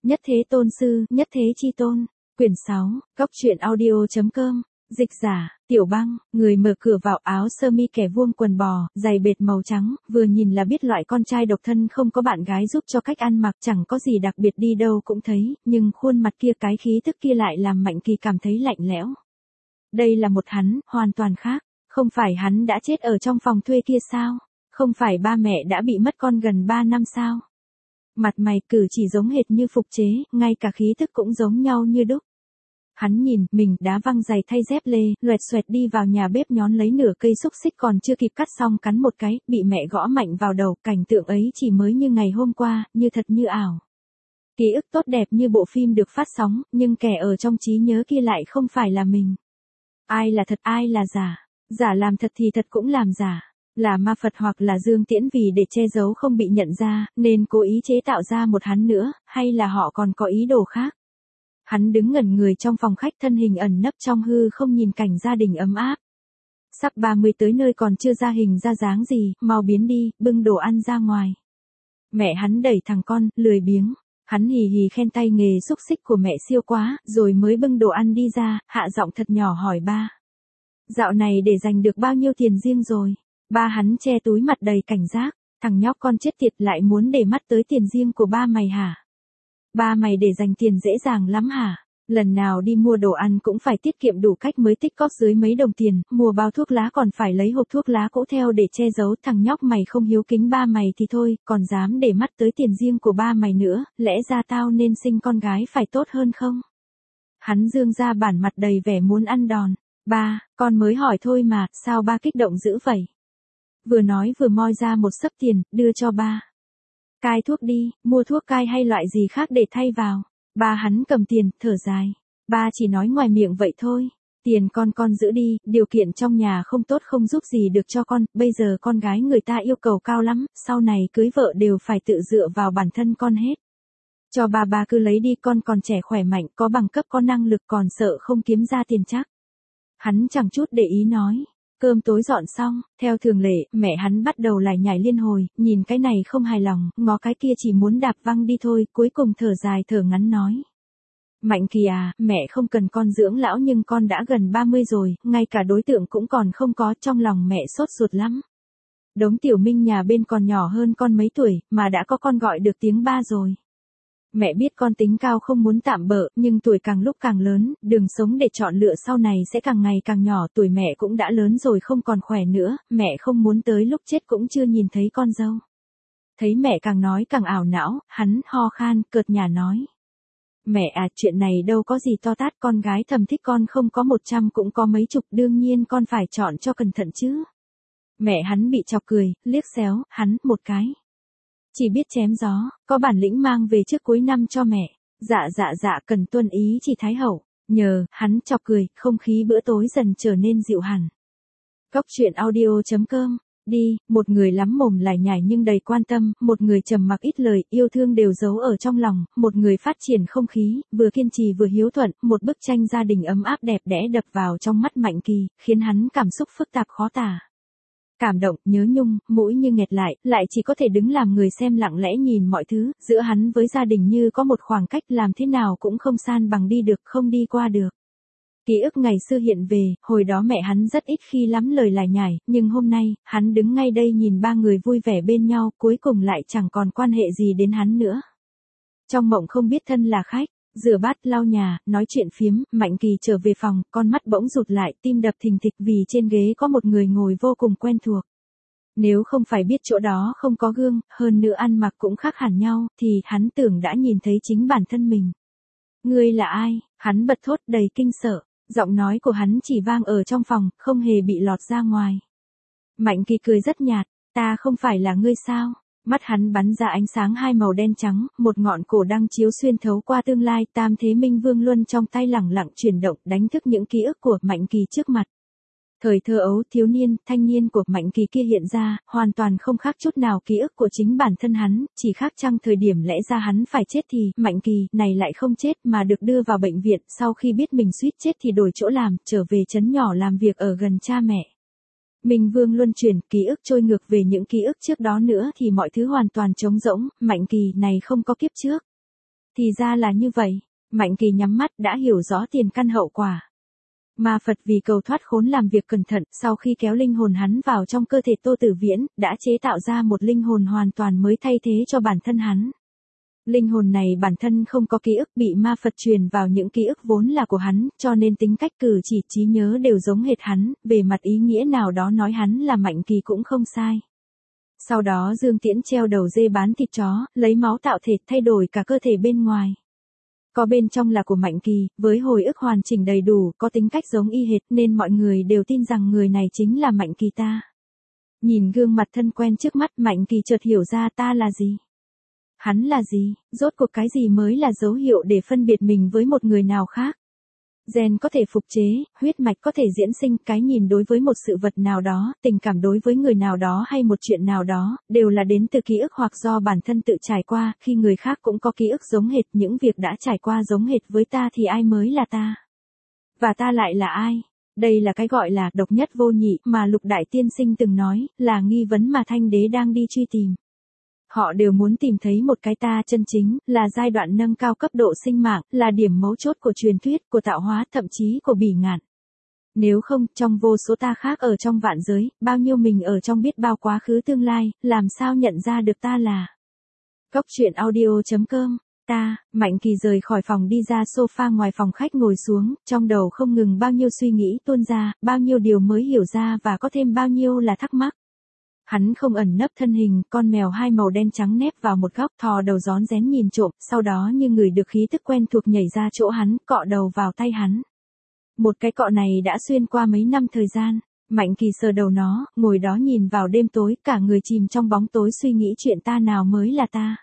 Nhất thế tôn sư, nhất thế chi tôn. Quyển 6, Góc truyện audio.com. Dịch giả, Tiểu Băng, người mở cửa vào áo sơ mi kẻ vuông quần bò, giày bệt màu trắng, vừa nhìn là biết loại con trai độc thân không có bạn gái giúp cho cách ăn mặc, chẳng có gì đặc biệt, đi đâu cũng thấy, nhưng khuôn mặt kia, cái khí tức kia lại làm Mạnh Kỳ cảm thấy lạnh lẽo. Đây là một hắn, hoàn toàn khác. Không phải hắn đã chết ở trong phòng thuê kia sao? Không phải ba mẹ đã bị mất con gần 3 năm sao? Mặt mày cử chỉ giống hệt như phục chế, ngay cả khí thức cũng giống nhau như đúc. Hắn nhìn, mình đá văng giày thay dép lê, loẹt xoẹt đi vào nhà bếp nhón lấy nửa cây xúc xích còn chưa kịp cắt xong cắn một cái, bị mẹ gõ mạnh vào đầu, cảnh tượng ấy chỉ mới như ngày hôm qua, như thật như ảo. Ký ức tốt đẹp như bộ phim được phát sóng, nhưng kẻ ở trong trí nhớ kia lại không phải là mình. Ai là thật, ai là giả? Giả làm thật thì thật cũng làm giả. Là ma Phật hoặc là Dương Tiễn vì để che giấu không bị nhận ra, nên cố ý chế tạo ra một hắn nữa, hay là họ còn có ý đồ khác? Hắn đứng ngẩn người trong phòng khách, thân hình ẩn nấp trong hư không, nhìn cảnh gia đình ấm áp. Sắp 30 tới nơi còn chưa ra hình ra dáng gì, mau biến đi, bưng đồ ăn ra ngoài. Mẹ hắn đẩy thằng con, lười biếng. Hắn hì hì khen tay nghề xúc xích của mẹ siêu quá, rồi mới bưng đồ ăn đi ra, hạ giọng thật nhỏ hỏi ba. Dạo này để dành được bao nhiêu tiền riêng rồi? Ba hắn che túi mặt đầy cảnh giác. Thằng nhóc con chết tiệt, lại muốn để mắt tới tiền riêng của ba mày hả? Ba mày để dành tiền dễ dàng lắm hả? Lần nào đi mua đồ ăn cũng phải tiết kiệm đủ cách mới tích cóp dưới mấy đồng tiền, mua bao thuốc lá còn phải lấy hộp thuốc lá cũ theo để che giấu. Thằng nhóc mày không hiếu kính ba mày thì thôi, còn dám để mắt tới tiền riêng của ba mày nữa, lẽ ra tao nên sinh con gái phải tốt hơn không? Hắn dương ra bản mặt đầy vẻ muốn ăn đòn. Ba, con mới hỏi thôi mà, sao ba kích động dữ vậy? Vừa nói vừa moi ra một xấp tiền, đưa cho ba. Cai thuốc đi, mua thuốc cai hay loại gì khác để thay vào. Ba hắn cầm tiền, thở dài. Ba chỉ nói ngoài miệng vậy thôi. Tiền con giữ đi, điều kiện trong nhà không tốt không giúp gì được cho con, bây giờ con gái người ta yêu cầu cao lắm, sau này cưới vợ đều phải tự dựa vào bản thân con hết. Cho ba cứ lấy đi, con còn trẻ khỏe mạnh, có bằng cấp có năng lực, còn sợ không kiếm ra tiền chắc. Hắn chẳng chút để ý nói. Cơm tối dọn xong, theo thường lệ, mẹ hắn bắt đầu lải nhải liên hồi, nhìn cái này không hài lòng, ngó cái kia chỉ muốn đạp văng đi thôi, cuối cùng thở dài thở ngắn nói. Mạnh Kỳ à, mẹ không cần con dưỡng lão nhưng con đã gần 30 rồi, ngay cả đối tượng cũng còn không có, trong lòng mẹ sốt ruột lắm. Đống Tiểu Minh nhà bên còn nhỏ hơn con mấy tuổi, mà đã có con gọi được tiếng ba rồi. Mẹ biết con tính cao không muốn tạm bợ, nhưng tuổi càng lúc càng lớn, đường sống để chọn lựa sau này sẽ càng ngày càng nhỏ, tuổi mẹ cũng đã lớn rồi không còn khỏe nữa, mẹ không muốn tới lúc chết cũng chưa nhìn thấy con dâu. Thấy mẹ càng nói càng ảo não, hắn ho khan, cợt nhả nói. Mẹ à, chuyện này đâu có gì to tát, con gái thầm thích con không có 100 cũng có mấy chục, đương nhiên con phải chọn cho cẩn thận chứ. Mẹ hắn bị chọc cười, liếc xéo, hắn, một cái. Chỉ biết chém gió, có bản lĩnh mang về trước cuối năm cho mẹ. Dạ, cần tuân ý chỉ Thái Hậu. Nhờ, hắn chọc cười, không khí bữa tối dần trở nên dịu hẳn. Góc truyện audio.com. Đi, một người lắm mồm lải nhải nhưng đầy quan tâm, một người trầm mặc ít lời, yêu thương đều giấu ở trong lòng, một người phát triển không khí, vừa kiên trì vừa hiếu thuận, một bức tranh gia đình ấm áp đẹp đẽ đập vào trong mắt Mạnh Kỳ, khiến hắn cảm xúc phức tạp khó tả. Cảm động, nhớ nhung, mũi như nghẹt lại chỉ có thể đứng làm người xem lặng lẽ nhìn mọi thứ, giữa hắn với gia đình như có một khoảng cách làm thế nào cũng không san bằng đi được, không đi qua được. Ký ức ngày xưa hiện về, hồi đó mẹ hắn rất ít khi lắm lời lải nhải, nhưng hôm nay, hắn đứng ngay đây nhìn ba người vui vẻ bên nhau, cuối cùng lại chẳng còn quan hệ gì đến hắn nữa. Trong mộng không biết thân là khách. Rửa bát, lau nhà, nói chuyện phiếm, Mạnh Kỳ trở về phòng, con mắt bỗng rụt lại, tim đập thình thịch vì trên ghế có một người ngồi vô cùng quen thuộc. Nếu không phải biết chỗ đó không có gương, hơn nữa ăn mặc cũng khác hẳn nhau, thì hắn tưởng đã nhìn thấy chính bản thân mình. Ngươi là ai? Hắn bật thốt đầy kinh sợ, giọng nói của hắn chỉ vang ở trong phòng, không hề bị lọt ra ngoài. Mạnh Kỳ cười rất nhạt, ta không phải là ngươi sao? Mắt hắn bắn ra ánh sáng hai màu đen trắng, một ngọn cổ đang chiếu xuyên thấu qua tương lai, Tam Thế Minh Vương Luân trong tay lẳng lặng chuyển động, đánh thức những ký ức của Mạnh Kỳ trước mặt. Thời thơ ấu, thiếu niên, thanh niên của Mạnh Kỳ kia hiện ra, hoàn toàn không khác chút nào ký ức của chính bản thân hắn, chỉ khác chăng thời điểm lẽ ra hắn phải chết thì, Mạnh Kỳ này lại không chết mà được đưa vào bệnh viện, sau khi biết mình suýt chết thì đổi chỗ làm, trở về trấn nhỏ làm việc ở gần cha mẹ. Minh Vương luân chuyển, ký ức trôi ngược về những ký ức trước đó nữa thì mọi thứ hoàn toàn trống rỗng, Mạnh Kỳ này không có kiếp trước. Thì ra là như vậy. Mạnh Kỳ nhắm mắt đã hiểu rõ tiền căn hậu quả. Ma Phật vì cầu thoát khốn làm việc cẩn thận, sau khi kéo linh hồn hắn vào trong cơ thể Tô Tử Viễn, đã chế tạo ra một linh hồn hoàn toàn mới thay thế cho bản thân hắn. Linh hồn này bản thân không có ký ức, bị ma Phật truyền vào những ký ức vốn là của hắn, cho nên tính cách cử chỉ trí nhớ đều giống hệt hắn, về mặt ý nghĩa nào đó nói hắn là Mạnh Kỳ cũng không sai. Sau đó Dương Tiễn treo đầu dê bán thịt chó, lấy máu tạo thịt thay đổi cả cơ thể bên ngoài. Có bên trong là của Mạnh Kỳ, với hồi ức hoàn chỉnh đầy đủ, có tính cách giống y hệt nên mọi người đều tin rằng người này chính là Mạnh Kỳ ta. Nhìn gương mặt thân quen trước mắt, Mạnh Kỳ chợt hiểu ra ta là gì. Hắn là gì, rốt cuộc cái gì mới là dấu hiệu để phân biệt mình với một người nào khác. Gen có thể phục chế, huyết mạch có thể diễn sinh, cái nhìn đối với một sự vật nào đó, tình cảm đối với người nào đó hay một chuyện nào đó, đều là đến từ ký ức hoặc do bản thân tự trải qua, khi người khác cũng có ký ức giống hệt, những việc đã trải qua giống hệt với ta thì ai mới là ta? Và ta lại là ai? Đây là cái gọi là độc nhất vô nhị mà Lục Đại Tiên Sinh từng nói, là nghi vấn mà Thanh Đế đang đi truy tìm. Họ đều muốn tìm thấy một cái ta chân chính, là giai đoạn nâng cao cấp độ sinh mạng, là điểm mấu chốt của truyền thuyết, của tạo hóa, thậm chí của bỉ ngạn. Nếu không, trong vô số ta khác ở trong vạn giới, bao nhiêu mình ở trong biết bao quá khứ tương lai, làm sao nhận ra được ta là. Cốc truyện audio.com. Ta, Mạnh Kỳ rời khỏi phòng đi ra sofa ngoài phòng khách ngồi xuống, trong đầu không ngừng bao nhiêu suy nghĩ tuôn ra, bao nhiêu điều mới hiểu ra và có thêm bao nhiêu là thắc mắc. Hắn không ẩn nấp thân hình, con mèo hai màu đen trắng nép vào một góc, thò đầu rón rén nhìn trộm, sau đó như người được khí tức quen thuộc nhảy ra chỗ hắn, cọ đầu vào tay hắn. Một cái cọ này đã xuyên qua mấy năm thời gian. Mạnh Kỳ sờ đầu nó, ngồi đó nhìn vào đêm tối, cả người chìm trong bóng tối suy nghĩ chuyện ta nào mới là ta.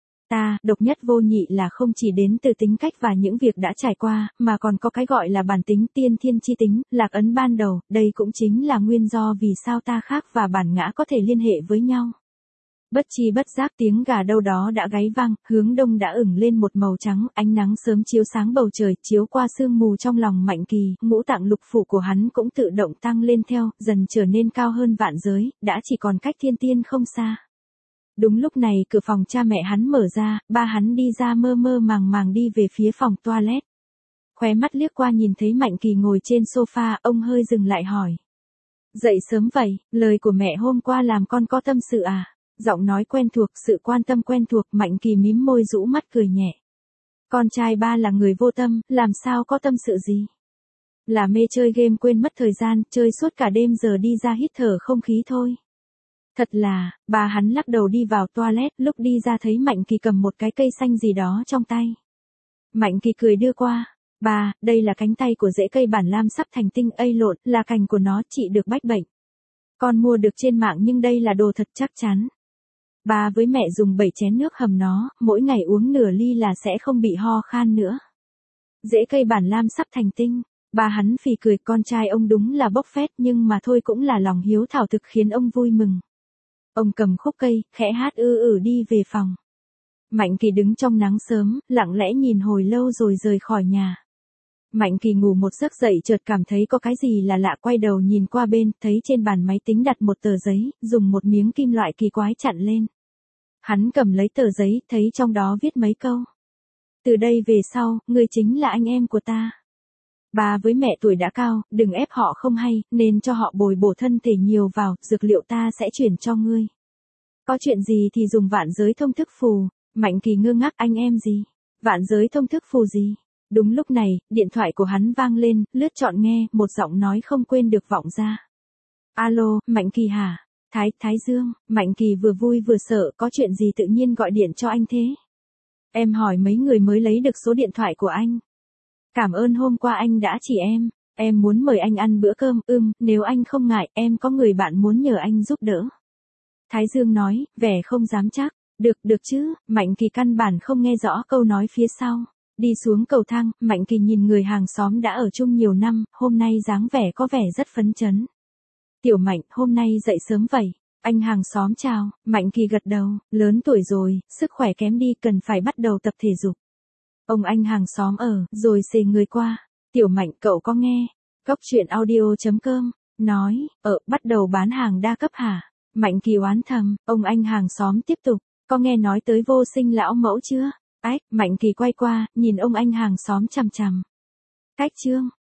Ta, độc nhất vô nhị là không chỉ đến từ tính cách và những việc đã trải qua, mà còn có cái gọi là bản tính tiên thiên chi tính, lạc ấn ban đầu, đây cũng chính là nguyên do vì sao ta khác và bản ngã có thể liên hệ với nhau. Bất chi bất giác tiếng gà đâu đó đã gáy vang, hướng đông đã ửng lên một màu trắng, ánh nắng sớm chiếu sáng bầu trời, chiếu qua sương mù trong lòng Mạnh Kỳ, ngũ tạng lục phủ của hắn cũng tự động tăng lên theo, dần trở nên cao hơn vạn giới, đã chỉ còn cách thiên tiên không xa. Đúng lúc này cửa phòng cha mẹ hắn mở ra, ba hắn đi ra mơ mơ màng màng đi về phía phòng toilet. Khóe mắt liếc qua nhìn thấy Mạnh Kỳ ngồi trên sofa, ông hơi dừng lại hỏi. Dậy sớm vậy, lời của mẹ hôm qua làm con có tâm sự à? Giọng nói quen thuộc, sự quan tâm quen thuộc, Mạnh Kỳ mím môi rũ mắt cười nhẹ. Con trai ba là người vô tâm, làm sao có tâm sự gì? Là mê chơi game quên mất thời gian, chơi suốt cả đêm giờ đi ra hít thở không khí thôi. Thật là, bà hắn lắc đầu đi vào toilet, lúc đi ra thấy Mạnh Kỳ cầm một cái cây xanh gì đó trong tay. Mạnh Kỳ cười đưa qua. Bà, đây là cánh tay của rễ cây bản lam sắp thành tinh, lộn, là cành của nó trị được bách bệnh. Con mua được trên mạng nhưng đây là đồ thật chắc chắn. Bà với mẹ dùng 7 chén nước hầm nó, mỗi ngày uống nửa ly là sẽ không bị ho khan nữa. Rễ cây bản lam sắp thành tinh. Bà hắn phì cười, con trai ông đúng là bốc phét nhưng mà thôi cũng là lòng hiếu thảo thực khiến ông vui mừng. Ông cầm khúc cây, khẽ hát đi về phòng. Mạnh Kỳ đứng trong nắng sớm, lặng lẽ nhìn hồi lâu rồi rời khỏi nhà. Mạnh Kỳ ngủ một giấc dậy chợt cảm thấy có cái gì là lạ, quay đầu nhìn qua bên, thấy trên bàn máy tính đặt một tờ giấy, dùng một miếng kim loại kỳ quái chặn lên. Hắn cầm lấy tờ giấy, thấy trong đó viết mấy câu. Từ đây về sau, ngươi chính là anh em của ta. Bà với mẹ tuổi đã cao, đừng ép họ không hay, nên cho họ bồi bổ thân thể nhiều vào, dược liệu ta sẽ chuyển cho ngươi. Có chuyện gì thì dùng vạn giới thông thức phù. Mạnh Kỳ ngơ ngác, anh em gì? Vạn giới thông thức phù gì? Đúng lúc này, điện thoại của hắn vang lên, lướt chọn nghe, một giọng nói không quên được vọng ra. Alo, Mạnh Kỳ hả? Thái Dương. Mạnh Kỳ vừa vui vừa sợ, có chuyện gì tự nhiên gọi điện cho anh thế? Em hỏi mấy người mới lấy được số điện thoại của anh. Cảm ơn hôm qua anh đã chỉ em muốn mời anh ăn bữa cơm, nếu anh không ngại, em có người bạn muốn nhờ anh giúp đỡ. Thái Dương nói, vẻ không dám chắc, được chứ, Mạnh Kỳ căn bản không nghe rõ câu nói phía sau. Đi xuống cầu thang, Mạnh Kỳ nhìn người hàng xóm đã ở chung nhiều năm, hôm nay dáng vẻ có vẻ rất phấn chấn. Tiểu Mạnh, hôm nay dậy sớm vậy. Anh hàng xóm chào, Mạnh Kỳ gật đầu, lớn tuổi rồi, sức khỏe kém đi, cần phải bắt đầu tập thể dục. Ông anh hàng xóm rồi xề người qua. Tiểu Mạnh, cậu có nghe? Cốc truyện audio.com, nói, bắt đầu bán hàng đa cấp hả? Mạnh Kỳ oán thầm, ông anh hàng xóm tiếp tục, có nghe nói tới Vô Sinh lão mẫu chưa? Ách, Mạnh Kỳ quay qua, nhìn ông anh hàng xóm chằm chằm. Cách Trương,